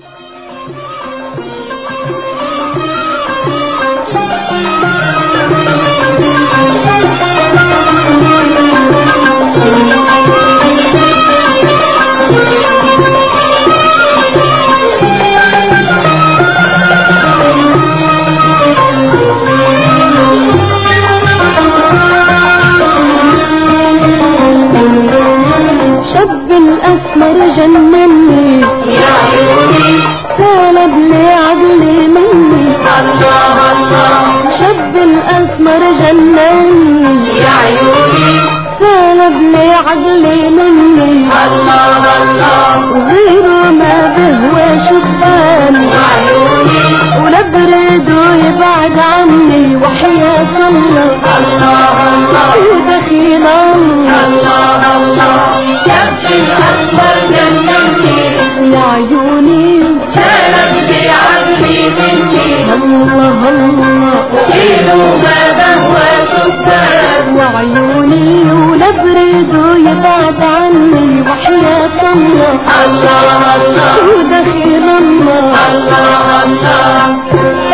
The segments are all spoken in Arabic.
الأسمر جنني يا عيوني سالب لي عقلي مني الله الله شب الأسمر جنني يا عيوني سالب لي عقلي مني الله الله وغيره ما بهوى شبان عيوني ولا بريده يبعد عني وحياة الله الله الله ودخيل الله الله شب الأسمر جنني يا عيوني سالب لي عقلي مني الله الله وغيره ما بهوى شبان وعيوني ولا بريده يبعد عني وحياة الله الله الله ودخيل الله الله الله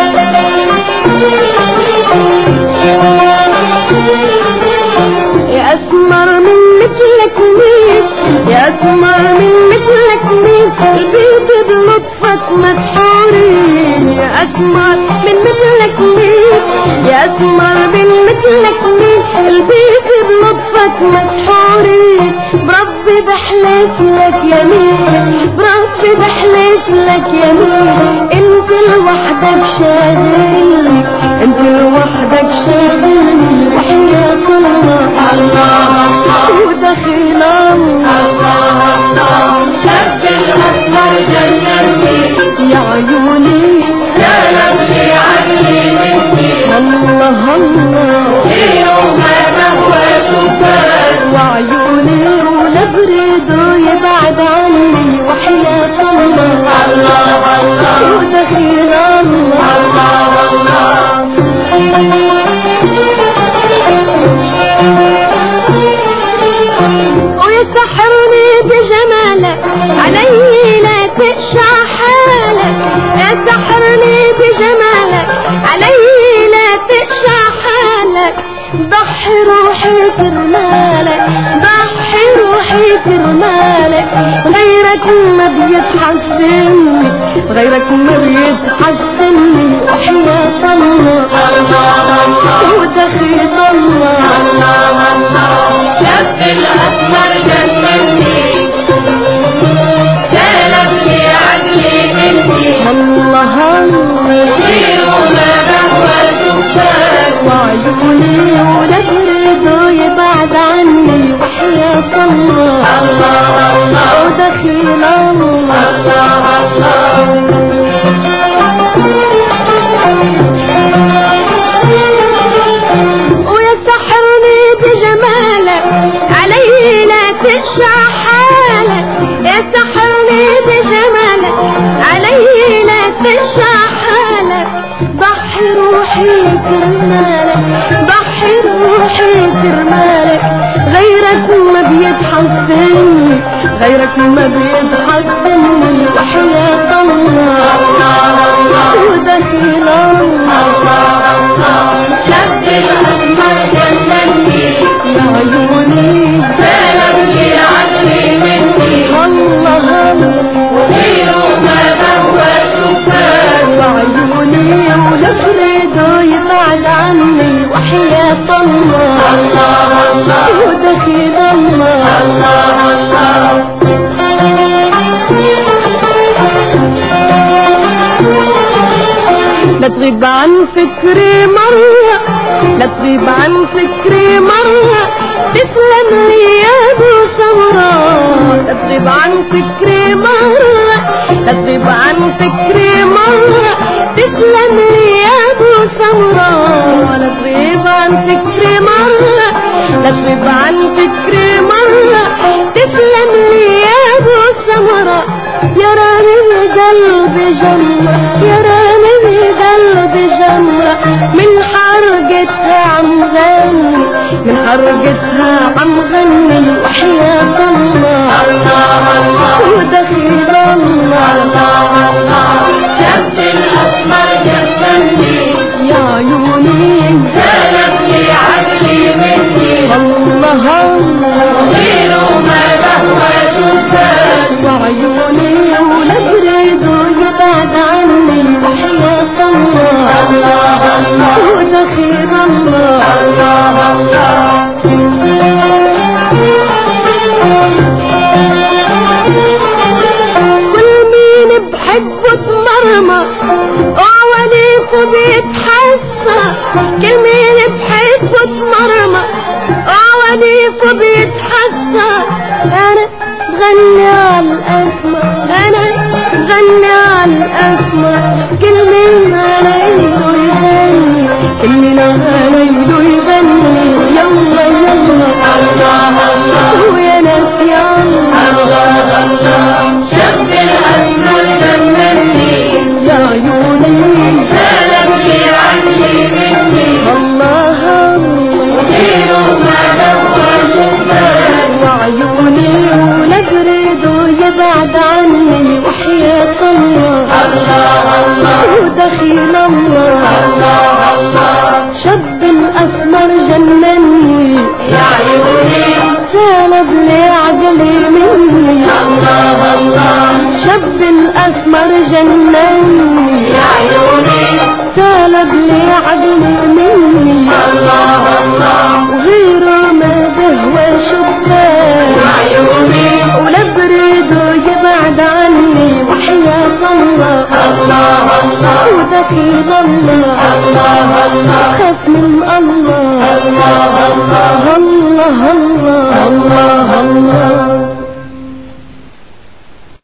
يا أسمر من مثلك مين يا أسمر من مثلك مين البيت بلطفك مسحورين يا أسمر من مثلك مين يا أسمر من مثلك مين البيت بلطفك مسحورين بربي بحلف لك يمين بربي بحلف لك يمين انت لوحدك شاغلني انت لوحدك شاغلني وحياة الله الله الله ودخيل الله الله شب الأسمر جنني يا عيوني سالب لي عقلي مني الله الله غيره ما بهوى شبان وعيوني ولا بريده يبعد عني وحياة الله الله الله ودخيل الله الله ويسحرني بجمالك علي لا تقشع حالك يسحرني بجمالك علي لا تقشع حالك ضحي روحي كرمالك ضحي روحي كرمالك غيرك ما بيتحسني غيرك ما بيتحسني وحياة الله الله الله ودخيل الله الله الله شب الأسمر جنني سالب لي عقلي مني الله الله غيره ما بهوى شبان وعيوني ولا بريده يبعد عني وحياة الله الله الله ودخيل الله الله الله ويسحرني بجمالك علي لا تقشع حالك يسحرني بجمالك علي لا تقشع حالك ضحي روحي كرمالك ضحي روحي كرمالك غيرك ما بيتحسني غيرك ما بيتحسني وحياة الله الله الله ودخيل الله الله شب الأسمر جنني يا عيوني سالب لي عقلي مني الله وغيره ما بهوى شبان وعيوني ولا بريده يبعد عني وحياة الله الله الله ودخيل الله الله الله لا تغيب عن فكري مرة لا تغيب عن فكري مرة تسلم لي يا ابو سمراء لا تغيب عن فكري مرة لا تغيب عن فكري مرة تسلم لي يا ابو سمراء لا تغيب عن فكري مرة لا تغيب عن فكري مرة تسلم لي يا ابو سمراء يا رامي قلبي جمرة يا رامي قلبي جمرة من حرقتها عم غني من حرقتها عم غني وحياة الله الله الله ودخيل الله الله مرمى عواليكوا بيتحسى كلمة بحبه تمرمى عواليكوا بيتحسى انا بغني على الاسمى انا بغني على الاسمى كل من عليله يغني كل من عليله يغني يلا يلا الله الله ويا ناس يا الله الله شب الاسمر جنني يا عيوني سلامتي عني مني الله وغيره ما دور وعيوني يبعد عني وحياة الله الله الله ودخيل الله الله الله شب الأسمر جنني يا عيوني سالب لي عقلي مني الله الله شب الأسمر جنني يا عيوني سالب لي عقلي مني الله الله وغيره ما بهوى شبان يا عيوني ولا بريده يبعد عني وحياة الله الله الله ودخيل الله